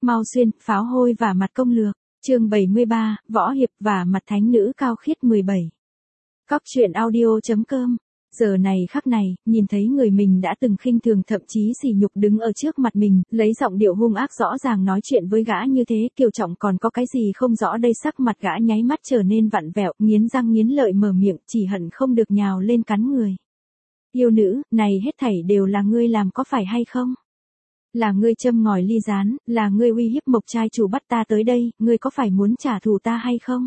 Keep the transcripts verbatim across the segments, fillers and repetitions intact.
Mau Xuyên, pháo hôi và mặt công lược, chương bảy mươi ba, võ hiệp và mặt thánh nữ cao khiết mười bảy. Cóc truyện audio.com. Giờ này khắc này, nhìn thấy người mình đã từng khinh thường thậm chí sỉ nhục đứng ở trước mặt mình, lấy giọng điệu hung ác rõ ràng nói chuyện với gã như thế, Kiều Trọng còn có cái gì không rõ đây, sắc mặt gã nháy mắt trở nên vặn vẹo, nghiến răng nghiến lợi mở miệng, chỉ hận không được nhào lên cắn người. Yêu nữ, này hết thảy đều là ngươi làm có phải hay không? Là ngươi châm ngòi ly gián, là ngươi uy hiếp Mộc trai chủ bắt ta tới đây, ngươi có phải muốn trả thù ta hay không?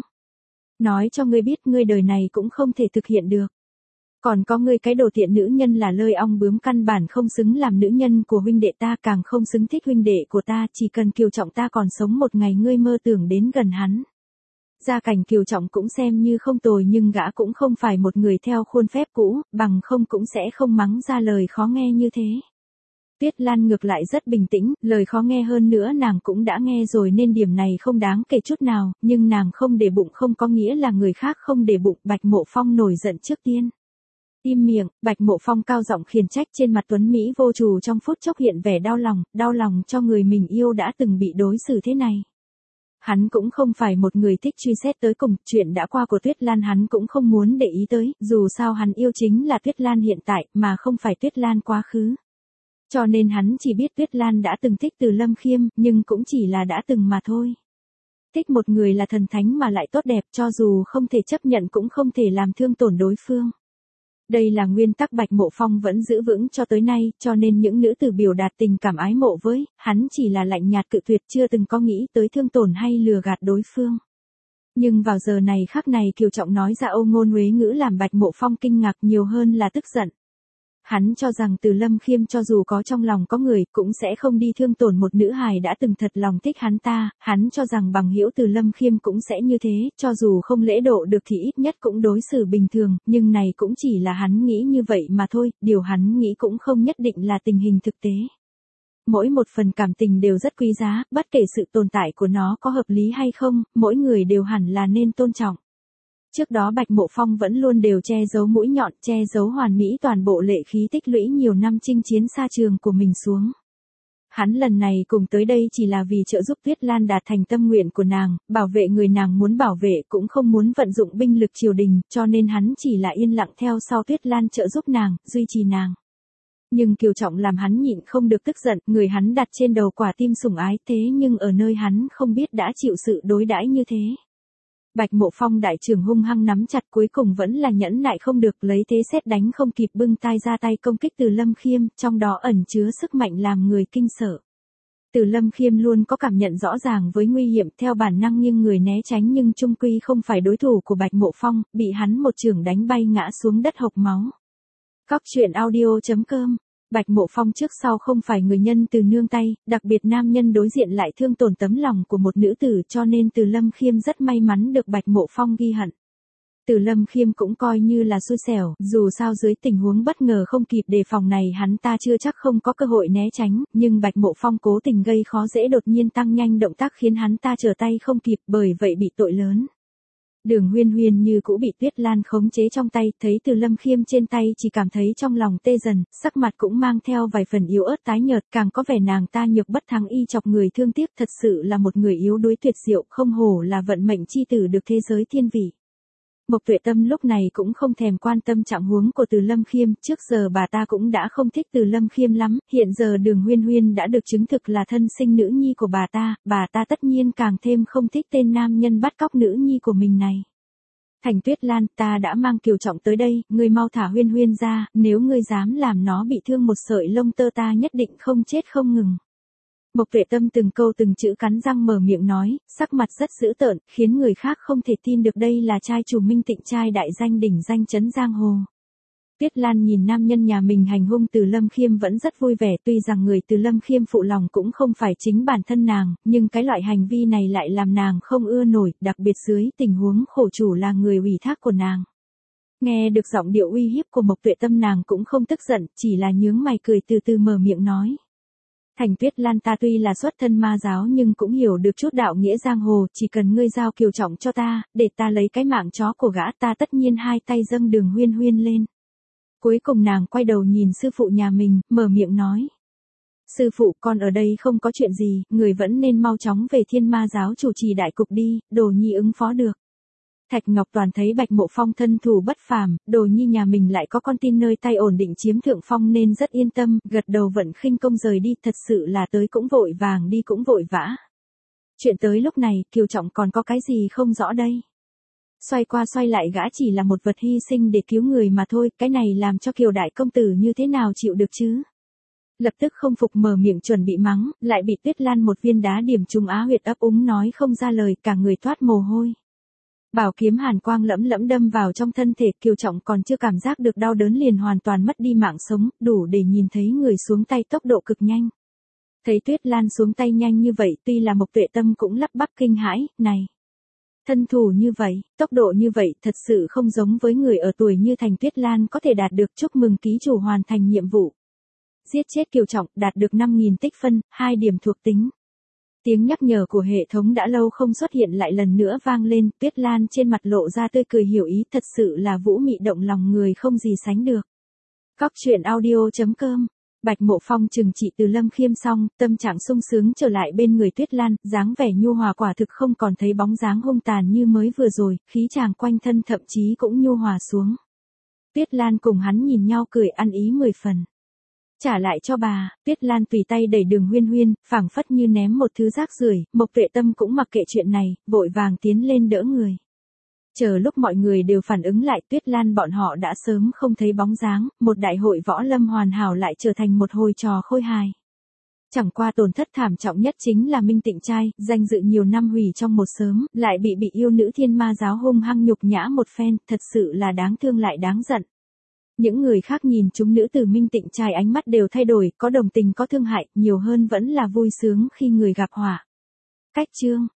Nói cho ngươi biết ngươi đời này cũng không thể thực hiện được. Còn có ngươi cái đồ tiện nữ nhân là lơi ong bướm, căn bản không xứng làm nữ nhân của huynh đệ ta, càng không xứng thích huynh đệ của ta, chỉ cần Kiều Trọng ta còn sống một ngày ngươi mơ tưởng đến gần hắn. Gia cảnh Kiều Trọng cũng xem như không tồi nhưng gã cũng không phải một người theo khuôn phép cũ, bằng không cũng sẽ không mắng ra lời khó nghe như thế. Tuyết Lan ngược lại rất bình tĩnh, lời khó nghe hơn nữa nàng cũng đã nghe rồi nên điểm này không đáng kể chút nào, nhưng nàng không để bụng không có nghĩa là người khác không để bụng. Bạch Mộ Phong nổi giận trước tiên. Im miệng, Bạch Mộ Phong cao giọng khiển trách, trên mặt tuấn Mỹ vô trù trong phút chốc hiện vẻ đau lòng, đau lòng cho người mình yêu đã từng bị đối xử thế này. Hắn cũng không phải một người thích truy xét tới cùng, chuyện đã qua của Tuyết Lan hắn cũng không muốn để ý tới, dù sao hắn yêu chính là Tuyết Lan hiện tại, mà không phải Tuyết Lan quá khứ. Cho nên hắn chỉ biết Tuyết Lan đã từng thích Từ Lâm Khiêm, nhưng cũng chỉ là đã từng mà thôi. Thích một người là thần thánh mà lại tốt đẹp, cho dù không thể chấp nhận cũng không thể làm thương tổn đối phương. Đây là nguyên tắc Bạch Mộ Phong vẫn giữ vững cho tới nay, cho nên những nữ tử biểu đạt tình cảm ái mộ với hắn chỉ là lạnh nhạt cự tuyệt, chưa từng có nghĩ tới thương tổn hay lừa gạt đối phương. Nhưng vào giờ này khắc này Kiều Trọng nói ra âu ngôn huế ngữ làm Bạch Mộ Phong kinh ngạc nhiều hơn là tức giận. Hắn cho rằng Từ Lâm Khiêm cho dù có trong lòng có người cũng sẽ không đi thương tổn một nữ hài đã từng thật lòng thích hắn ta, hắn cho rằng bằng hữu Từ Lâm Khiêm cũng sẽ như thế, cho dù không lễ độ được thì ít nhất cũng đối xử bình thường, nhưng này cũng chỉ là hắn nghĩ như vậy mà thôi, điều hắn nghĩ cũng không nhất định là tình hình thực tế. Mỗi một phần cảm tình đều rất quý giá, bất kể sự tồn tại của nó có hợp lý hay không, mỗi người đều hẳn là nên tôn trọng. Trước đó Bạch Mộ Phong vẫn luôn đều che giấu mũi nhọn, che giấu hoàn mỹ toàn bộ lệ khí tích lũy nhiều năm chinh chiến xa trường của mình xuống. Hắn lần này cùng tới đây chỉ là vì trợ giúp Tuyết Lan đạt thành tâm nguyện của nàng, bảo vệ người nàng muốn bảo vệ, cũng không muốn vận dụng binh lực triều đình, cho nên hắn chỉ là yên lặng theo sau Tuyết Lan trợ giúp nàng, duy trì nàng. Nhưng Kiều Trọng làm hắn nhịn không được tức giận, người hắn đặt trên đầu quả tim sủng ái, thế nhưng ở nơi hắn không biết đã chịu sự đối đãi như thế. Bạch Mộ Phong đại trưởng hung hăng nắm chặt, cuối cùng vẫn là nhẫn nại không được, lấy thế xét đánh không kịp bưng tay ra tay công kích Từ Lâm Khiêm, trong đó ẩn chứa sức mạnh làm người kinh sợ. Từ Lâm Khiêm luôn có cảm nhận rõ ràng với nguy hiểm, theo bản năng nghiêng người né tránh nhưng chung quy không phải đối thủ của Bạch Mộ Phong, bị hắn một chưởng đánh bay ngã xuống đất hộc máu. Cóc truyện audio.com. Bạch Mộ Phong trước sau không phải người nhân từ nương tay, đặc biệt nam nhân đối diện lại thương tổn tấm lòng của một nữ tử, cho nên Từ Lâm Khiêm rất may mắn được Bạch Mộ Phong ghi hận. Từ Lâm Khiêm cũng coi như là xui xẻo, dù sao dưới tình huống bất ngờ không kịp đề phòng này hắn ta chưa chắc không có cơ hội né tránh, nhưng Bạch Mộ Phong cố tình gây khó dễ đột nhiên tăng nhanh động tác khiến hắn ta trở tay không kịp, bởi vậy bị tội lớn. Đường Huyên Huyên như cũ bị Tuyết Lan khống chế trong tay, thấy Từ Lâm Khiêm trên tay chỉ cảm thấy trong lòng tê dần, sắc mặt cũng mang theo vài phần yếu ớt tái nhợt, càng có vẻ nàng ta nhược bất thắng y chọc người thương tiếc, thật sự là một người yếu đuối tuyệt diệu, không hổ là vận mệnh chi tử được thế giới thiên vị. Mộc Tuệ Tâm lúc này cũng không thèm quan tâm trạng huống của Từ Lâm Khiêm, trước giờ bà ta cũng đã không thích Từ Lâm Khiêm lắm, hiện giờ Đường Huyên Huyên đã được chứng thực là thân sinh nữ nhi của bà ta, bà ta tất nhiên càng thêm không thích tên nam nhân bắt cóc nữ nhi của mình này. Thành Tuyết Lan, ta đã mang Kiều Trọng tới đây, ngươi mau thả Huyên Huyên ra, nếu ngươi dám làm nó bị thương một sợi lông tơ ta nhất định không chết không ngừng. Mộc Tuệ Tâm từng câu từng chữ cắn răng mở miệng nói, sắc mặt rất dữ tợn, khiến người khác không thể tin được đây là trai chủ Minh Tịnh, trai đại danh đỉnh danh chấn giang hồ. Tuyết Lan nhìn nam nhân nhà mình hành hung Từ Lâm Khiêm vẫn rất vui vẻ, tuy rằng người Từ Lâm Khiêm phụ lòng cũng không phải chính bản thân nàng, nhưng cái loại hành vi này lại làm nàng không ưa nổi, đặc biệt dưới tình huống khổ chủ là người ủy thác của nàng. Nghe được giọng điệu uy hiếp của Mộc Tuệ Tâm nàng cũng không tức giận, chỉ là nhướng mày cười từ từ mở miệng nói. Thành Tuyết Lan, ta tuy là xuất thân ma giáo nhưng cũng hiểu được chút đạo nghĩa giang hồ, chỉ cần ngươi giao Kiều Trọng cho ta, để ta lấy cái mạng chó của gã, ta tất nhiên hai tay dâng Đường Huyên Huyên lên. Cuối cùng nàng quay đầu nhìn sư phụ nhà mình, mở miệng nói. Sư phụ, con ở đây không có chuyện gì, người vẫn nên mau chóng về Thiên Ma giáo chủ trì đại cục đi, Đồ Nhi ứng phó được. Thạch Ngọc Toàn thấy Bạch Mộ Phong thân thủ bất phàm, Đồ Nhi nhà mình lại có con tin nơi tay ổn định chiếm thượng phong nên rất yên tâm, gật đầu vận khinh công rời đi, thật sự là tới cũng vội vàng đi cũng vội vã. Chuyện tới lúc này, Kiều Trọng còn có cái gì không rõ đây? Xoay qua xoay lại gã chỉ là một vật hy sinh để cứu người mà thôi, cái này làm cho Kiều đại công tử như thế nào chịu được chứ? Lập tức không phục mở miệng chuẩn bị mắng, lại bị Tuyết Lan một viên đá điểm trúng á huyệt, ấp úng nói không ra lời, cả người toát mồ hôi. Bảo kiếm hàn quang lẫm lẫm đâm vào trong thân thể, Kiều Trọng còn chưa cảm giác được đau đớn liền hoàn toàn mất đi mạng sống, đủ để nhìn thấy người xuống tay tốc độ cực nhanh. Thấy Tuyết Lan xuống tay nhanh như vậy, tuy là Mộc Tuệ Tâm cũng lắp bắp kinh hãi, này. Thân thủ như vậy, tốc độ như vậy, thật sự không giống với người ở tuổi như Thành Tuyết Lan có thể đạt được, chúc mừng ký chủ hoàn thành nhiệm vụ. Giết chết Kiều Trọng, đạt được năm nghìn tích phân, hai điểm thuộc tính. Tiếng nhắc nhở của hệ thống đã lâu không xuất hiện lại lần nữa vang lên, Tuyết Lan trên mặt lộ ra tươi cười hiểu ý, thật sự là vũ mị động lòng người không gì sánh được. Cóc truyện audio chấm com. Bạch Mộ Phong trừng trị Từ Lâm Khiêm xong, tâm trạng sung sướng trở lại bên người Tuyết Lan, dáng vẻ nhu hòa quả thực không còn thấy bóng dáng hung tàn như mới vừa rồi, khí chàng quanh thân thậm chí cũng nhu hòa xuống. Tuyết Lan cùng hắn nhìn nhau cười ăn ý mười phần. Trả lại cho bà, Tuyết Lan tùy tay đẩy Đường Huyên Huyên, phảng phất như ném một thứ rác rưởi, Mộc Tuệ Tâm cũng mặc kệ chuyện này, vội vàng tiến lên đỡ người. Chờ lúc mọi người đều phản ứng lại, Tuyết Lan bọn họ đã sớm không thấy bóng dáng, một đại hội võ lâm hoàn hảo lại trở thành một hồi trò khôi hài. Chẳng qua tổn thất thảm trọng nhất chính là Minh Tịnh trai, danh dự nhiều năm hủy trong một sớm, lại bị bị yêu nữ Thiên Ma giáo hung hăng nhục nhã một phen, thật sự là đáng thương lại đáng giận. Những người khác nhìn chúng nữ tử Minh Tịnh trai ánh mắt đều thay đổi, có đồng tình có thương hại, nhiều hơn vẫn là vui sướng khi người gặp họa. Cách chương